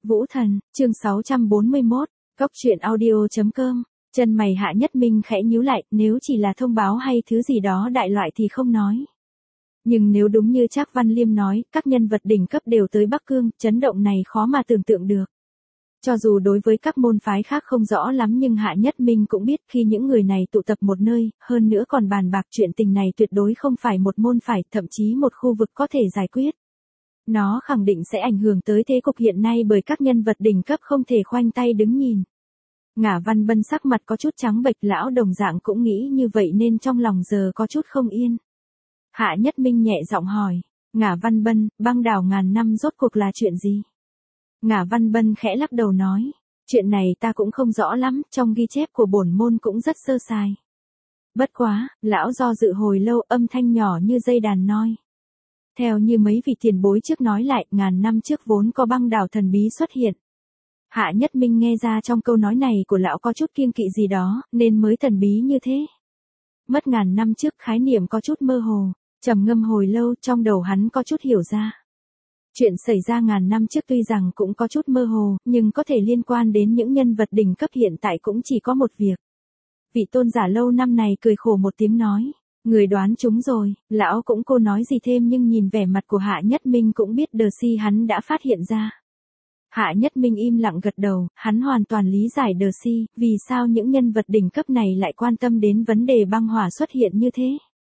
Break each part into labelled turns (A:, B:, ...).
A: Vũ Thần, chương 641, Cốc truyện audio.com, chân mày Hạ Nhất Minh khẽ nhíu lại, nếu chỉ là thông báo hay thứ gì đó đại loại thì không nói. Nhưng nếu đúng như Trác Văn Liêm nói, các nhân vật đỉnh cấp đều tới Bắc Cương, chấn động này khó mà tưởng tượng được. Cho dù đối với các môn phái khác không rõ lắm nhưng Hạ Nhất Minh cũng biết khi những người này tụ tập một nơi, hơn nữa còn bàn bạc chuyện tình này tuyệt đối không phải một môn phái, thậm chí một khu vực có thể giải quyết. Nó khẳng định sẽ ảnh hưởng tới thế cục hiện nay bởi các nhân vật đỉnh cấp không thể khoanh tay đứng nhìn. Ngả Văn Bân sắc mặt có chút trắng bệch, lão đồng dạng cũng nghĩ như vậy nên trong lòng giờ có chút không yên. Hạ Nhất Minh nhẹ giọng hỏi, Ngả Văn Bân, băng đảo ngàn năm rốt cuộc là chuyện gì? Ngả Văn Bân khẽ lắc đầu nói, chuyện này ta cũng không rõ lắm, trong ghi chép của bổn môn cũng rất sơ sài. Bất quá, lão do dự hồi lâu, âm thanh nhỏ như dây đàn noi. Theo như mấy vị tiền bối trước nói lại, ngàn năm trước vốn có băng đảo thần bí xuất hiện. Hạ Nhất Minh nghe ra trong câu nói này của lão có chút kiêng kỵ gì đó, nên mới thần bí như thế. Mất ngàn năm trước khái niệm có chút mơ hồ, trầm ngâm hồi lâu trong đầu hắn có chút hiểu ra. Chuyện xảy ra ngàn năm trước tuy rằng cũng có chút mơ hồ, nhưng có thể liên quan đến những nhân vật đỉnh cấp hiện tại cũng chỉ có một việc. Vị tôn giả lâu năm này cười khổ một tiếng nói, người đoán chúng rồi, lão cũng cô nói gì thêm nhưng nhìn vẻ mặt của Hạ Nhất Minh cũng biết đờ si hắn đã phát hiện ra. Hạ Nhất Minh im lặng gật đầu, hắn hoàn toàn lý giải đờ si, vì sao những nhân vật đỉnh cấp này lại quan tâm đến vấn đề băng hỏa xuất hiện như thế.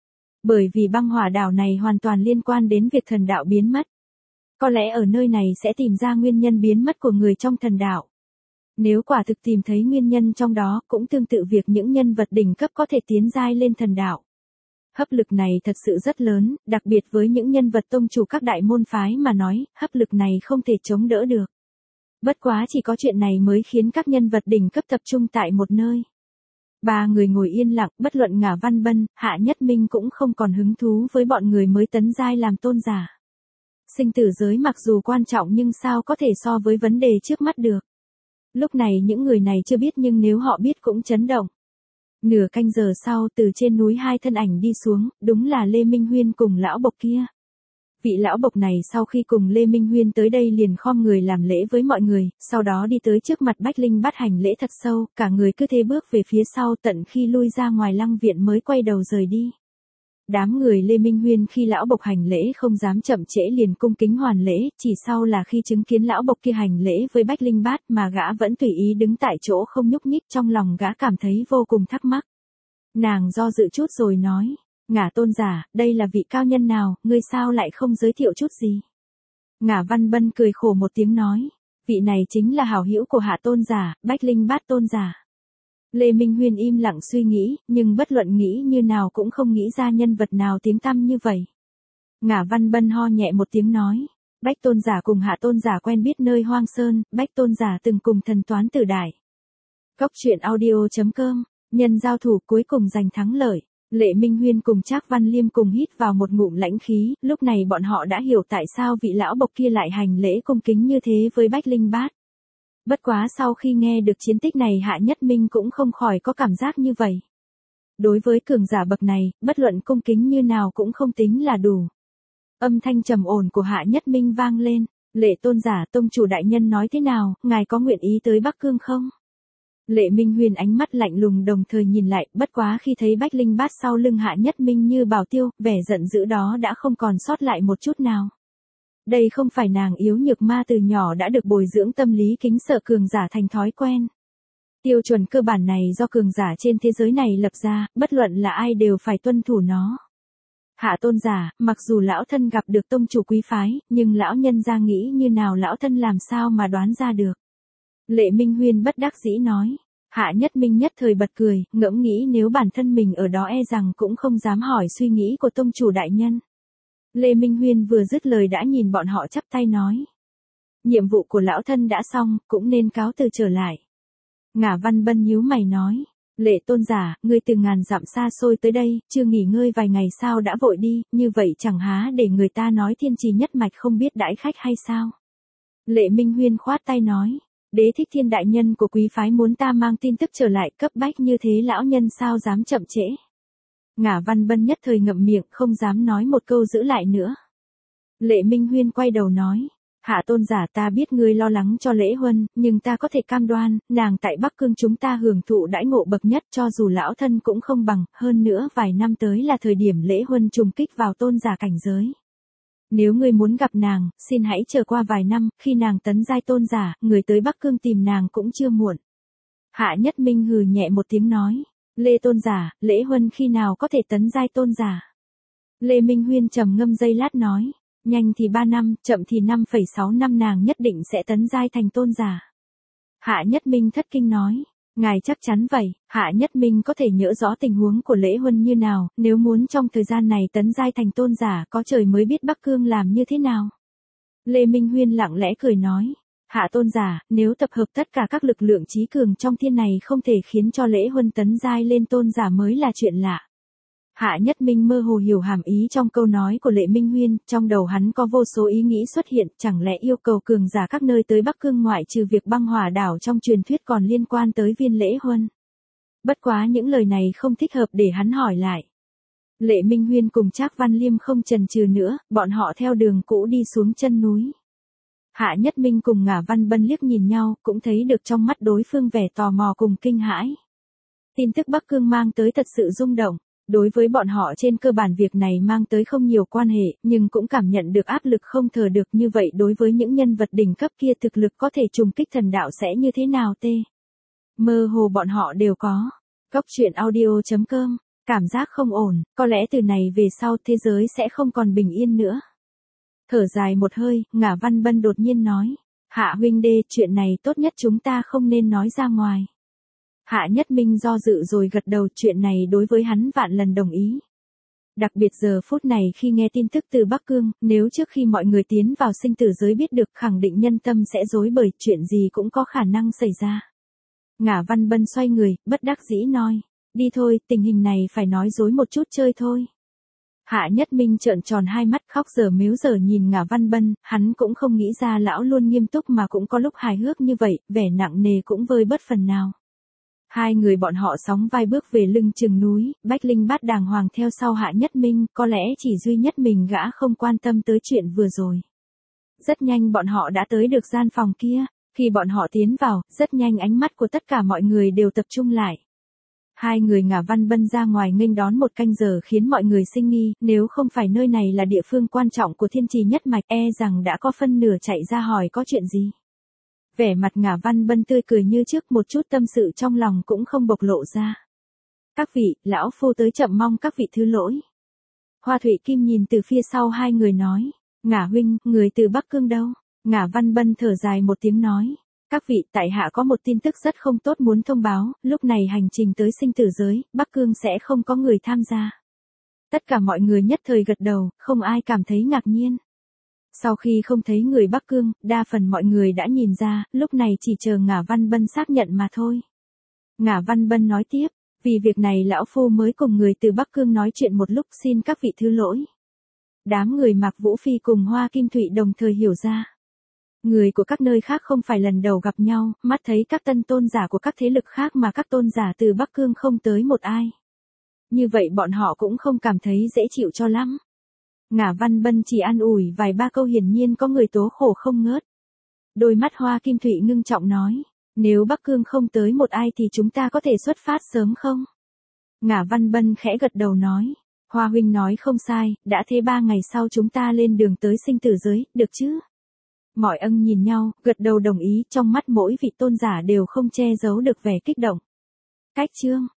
A: Bởi vì băng hỏa đảo này hoàn toàn liên quan đến việc thần đạo biến mất. Có lẽ ở nơi này sẽ tìm ra nguyên nhân biến mất của người trong thần đạo. Nếu quả thực tìm thấy nguyên nhân trong đó, cũng tương tự việc những nhân vật đỉnh cấp có thể tiến giai lên thần đạo. Hấp lực này thật sự rất lớn, đặc biệt với những nhân vật tông chủ các đại môn phái mà nói, hấp lực này không thể chống đỡ được. Bất quá chỉ có chuyện này mới khiến các nhân vật đỉnh cấp tập trung tại một nơi. Ba người ngồi yên lặng, bất luận Ngả Văn Bân, Hạ Nhất Minh cũng không còn hứng thú với bọn người mới tấn giai làm tôn giả. Sinh tử giới mặc dù quan trọng nhưng sao có thể so với vấn đề trước mắt được. Lúc này những người này chưa biết nhưng nếu họ biết cũng chấn động. Nửa canh giờ sau từ trên núi hai thân ảnh đi xuống, đúng là Lê Minh Huyên cùng lão bộc kia. Vị lão bộc này sau khi cùng Lê Minh Huyên tới đây liền khom người làm lễ với mọi người, sau đó đi tới trước mặt Bách Linh Bát hành lễ thật sâu, cả người cứ thế bước về phía sau tận khi lui ra ngoài lăng viện mới quay đầu rời đi. Đám người Lê Minh Huyên khi lão bộc hành lễ không dám chậm trễ liền cung kính hoàn lễ, chỉ sau là khi chứng kiến lão bộc kia hành lễ với Bách Linh Bát mà gã vẫn tùy ý đứng tại chỗ không nhúc nhích, trong lòng gã cảm thấy vô cùng thắc mắc. Nàng do dự chút rồi nói, Ngả tôn giả, đây là vị cao nhân nào, ngươi sao lại không giới thiệu chút gì? Ngả Văn Bân cười khổ một tiếng nói, vị này chính là hảo hữu của Hạ tôn giả, Bách Linh Bát tôn giả. Lê Minh Huyên im lặng suy nghĩ, nhưng bất luận nghĩ như nào cũng không nghĩ ra nhân vật nào tiếng tăm như vậy. Ngả Văn Bân ho nhẹ một tiếng nói, Bách tôn giả cùng Hạ tôn giả quen biết nơi Hoang Sơn, Bách tôn giả từng cùng thần toán tử đại. Cốc truyện audio.com, nhân giao thủ cuối cùng giành thắng lợi. Lệ Minh Huyên cùng Trác Văn Liêm cùng hít vào một ngụm lãnh khí, lúc này bọn họ đã hiểu tại sao vị lão bộc kia lại hành lễ cung kính như thế với Bách Linh Bát. Bất quá sau khi nghe được chiến tích này Hạ Nhất Minh cũng không khỏi có cảm giác như vậy. Đối với cường giả bậc này, bất luận cung kính như nào cũng không tính là đủ. Âm thanh trầm ổn của Hạ Nhất Minh vang lên, Lệ tôn giả tông chủ đại nhân nói thế nào, ngài có nguyện ý tới Bắc Cương không? Lệ Minh Huyên ánh mắt lạnh lùng đồng thời nhìn lại, bất quá khi thấy Bách Linh Bát sau lưng Hạ Nhất Minh như bảo tiêu, vẻ giận dữ đó đã không còn sót lại một chút nào. Đây không phải nàng yếu nhược ma từ nhỏ đã được bồi dưỡng tâm lý kính sợ cường giả thành thói quen. Tiêu chuẩn cơ bản này do cường giả trên thế giới này lập ra, bất luận là ai đều phải tuân thủ nó. Hạ tôn giả, mặc dù lão thân gặp được tông chủ quý phái, nhưng lão nhân ra nghĩ như nào lão thân làm sao mà đoán ra được. Lệ Minh Huyên bất đắc dĩ nói. Hạ Nhất Minh nhất thời bật cười, ngẫm nghĩ nếu bản thân mình ở đó e rằng cũng không dám hỏi suy nghĩ của tông chủ đại nhân. Lê Minh Huyên vừa dứt lời đã nhìn bọn họ chắp tay nói. Nhiệm vụ của lão thân đã xong, cũng nên cáo từ trở lại. Ngả Văn Bân nhíu mày nói. Lệ tôn giả, ngươi từ ngàn dặm xa xôi tới đây, chưa nghỉ ngơi vài ngày sao đã vội đi, như vậy chẳng há để người ta nói thiên trì nhất mạch không biết đãi khách hay sao? Lệ Minh Huyên khoát tay nói. Đế Thích Thiên đại nhân của quý phái muốn ta mang tin tức trở lại, cấp bách như thế lão nhân sao dám chậm trễ. Ngả Văn Bân nhất thời ngậm miệng không dám nói một câu giữ lại nữa. Lệ Minh Huyên quay đầu nói. Hạ tôn giả, ta biết ngươi lo lắng cho Lễ Huân, nhưng ta có thể cam đoan, nàng tại Bắc Cương chúng ta hưởng thụ đãi ngộ bậc nhất, cho dù lão thân cũng không bằng, hơn nữa vài năm tới là thời điểm Lễ Huân trùng kích vào tôn giả cảnh giới. Nếu ngươi muốn gặp nàng, xin hãy chờ qua vài năm, khi nàng tấn giai tôn giả, người tới Bắc Cương tìm nàng cũng chưa muộn. Hạ Nhất Minh hừ nhẹ một tiếng nói, Lê tôn giả, Lễ Huân khi nào có thể tấn giai tôn giả? Lê Minh Huyên trầm ngâm giây lát nói, nhanh thì 3 năm, chậm thì 5,6 năm nàng nhất định sẽ tấn giai thành tôn giả. Hạ Nhất Minh thất kinh nói, ngài chắc chắn vậy? Hạ Nhất Minh có thể nhớ rõ tình huống của Lễ Huân như nào, nếu muốn trong thời gian này tấn giai thành tôn giả, có trời mới biết Bắc Cương làm như thế nào. Lê Minh Huyên lặng lẽ cười nói, Hạ tôn giả, nếu tập hợp tất cả các lực lượng trí cường trong thiên này không thể khiến cho Lễ Huân tấn giai lên tôn giả mới là chuyện lạ. Hạ Nhất Minh mơ hồ hiểu hàm ý trong câu nói của Lệ Minh Huyên, trong đầu hắn có vô số ý nghĩ xuất hiện, chẳng lẽ yêu cầu cường giả các nơi tới Bắc Cương ngoại trừ việc băng hỏa đảo trong truyền thuyết còn liên quan tới viên Lễ Huân. Bất quá những lời này không thích hợp để hắn hỏi lại. Lệ Minh Huyên cùng Trác Văn Liêm không chần chừ nữa, bọn họ theo đường cũ đi xuống chân núi. Hạ Nhất Minh cùng Ngả Văn Bân liếc nhìn nhau, cũng thấy được trong mắt đối phương vẻ tò mò cùng kinh hãi. Tin tức Bắc Cương mang tới thật sự rung động. Đối với bọn họ trên cơ bản việc này mang tới không nhiều quan hệ, nhưng cũng cảm nhận được áp lực không thở được, như vậy đối với những nhân vật đỉnh cấp kia thực lực có thể trùng kích thần đạo sẽ như thế nào tê? Mơ hồ bọn họ đều có. Cốc truyện audio.com, cảm giác không ổn, có lẽ từ này về sau thế giới sẽ không còn bình yên nữa. Thở dài một hơi, Ngả Văn Bân đột nhiên nói, Hạ huynh đê, chuyện này tốt nhất chúng ta không nên nói ra ngoài. Hạ Nhất Minh do dự rồi gật đầu, chuyện này đối với hắn vạn lần đồng ý. Đặc biệt giờ phút này khi nghe tin tức từ Bắc Cương, nếu trước khi mọi người tiến vào sinh tử giới biết được, khẳng định nhân tâm sẽ rối bời, chuyện gì cũng có khả năng xảy ra. Ngả Văn Bân xoay người, bất đắc dĩ nói, đi thôi, tình hình này phải nói dối một chút chơi thôi. Hạ Nhất Minh trợn tròn hai mắt khóc giờ mếu giờ nhìn Ngả Văn Bân, hắn cũng không nghĩ ra lão luôn nghiêm túc mà cũng có lúc hài hước như vậy, vẻ nặng nề cũng vơi bớt phần nào. Hai người bọn họ sóng vai bước về lưng chừng núi, Bách Linh Bát đàng hoàng theo sau Hạ Nhất Minh, có lẽ chỉ duy nhất mình gã không quan tâm tới chuyện vừa rồi. Rất nhanh bọn họ đã tới được gian phòng kia, khi bọn họ tiến vào, rất nhanh ánh mắt của tất cả mọi người đều tập trung lại. Hai người Ngả Văn Bân ra ngoài nghênh đón một canh giờ khiến mọi người sinh nghi, nếu không phải nơi này là địa phương quan trọng của Thiên Trì nhất mạch, e rằng đã có phân nửa chạy ra hỏi có chuyện gì. Vẻ mặt Ngả Văn Bân tươi cười như trước, một chút tâm sự trong lòng cũng không bộc lộ ra. Các vị, lão phu tới chậm mong các vị thứ lỗi. Hoa Thụy Kim nhìn từ phía sau hai người nói, Ngả huynh, người từ Bắc Cương đâu? Ngả Văn Bân thở dài một tiếng nói, các vị, tại hạ có một tin tức rất không tốt muốn thông báo, lúc này hành trình tới sinh tử giới, Bắc Cương sẽ không có người tham gia. Tất cả mọi người nhất thời gật đầu, không ai cảm thấy ngạc nhiên. Sau khi không thấy người Bắc Cương, đa phần mọi người đã nhìn ra, lúc này chỉ chờ Ngả Văn Bân xác nhận mà thôi. Ngả Văn Bân nói tiếp, vì việc này lão phu mới cùng người từ Bắc Cương nói chuyện một lúc, xin các vị thứ lỗi. Đám người Mạc Vũ Phi cùng Hoa Kim Thụy đồng thời hiểu ra. Người của các nơi khác không phải lần đầu gặp nhau, mắt thấy các tân tôn giả của các thế lực khác mà các tôn giả từ Bắc Cương không tới một ai. Như vậy bọn họ cũng không cảm thấy dễ chịu cho lắm. Ngả Văn Bân chỉ an ủi vài ba câu, hiển nhiên có người tố khổ không ngớt. Đôi mắt Hoa Kim Thụy ngưng trọng nói, nếu Bắc Cương không tới một ai thì chúng ta có thể xuất phát sớm không? Ngả Văn Bân khẽ gật đầu nói, Hoa huynh nói không sai, đã thế 3 ngày sau chúng ta lên đường tới sinh tử giới, được chứ? Mọi ân nhìn nhau, gật đầu đồng ý, trong mắt mỗi vị tôn giả đều không che giấu được vẻ kích động. Cách chương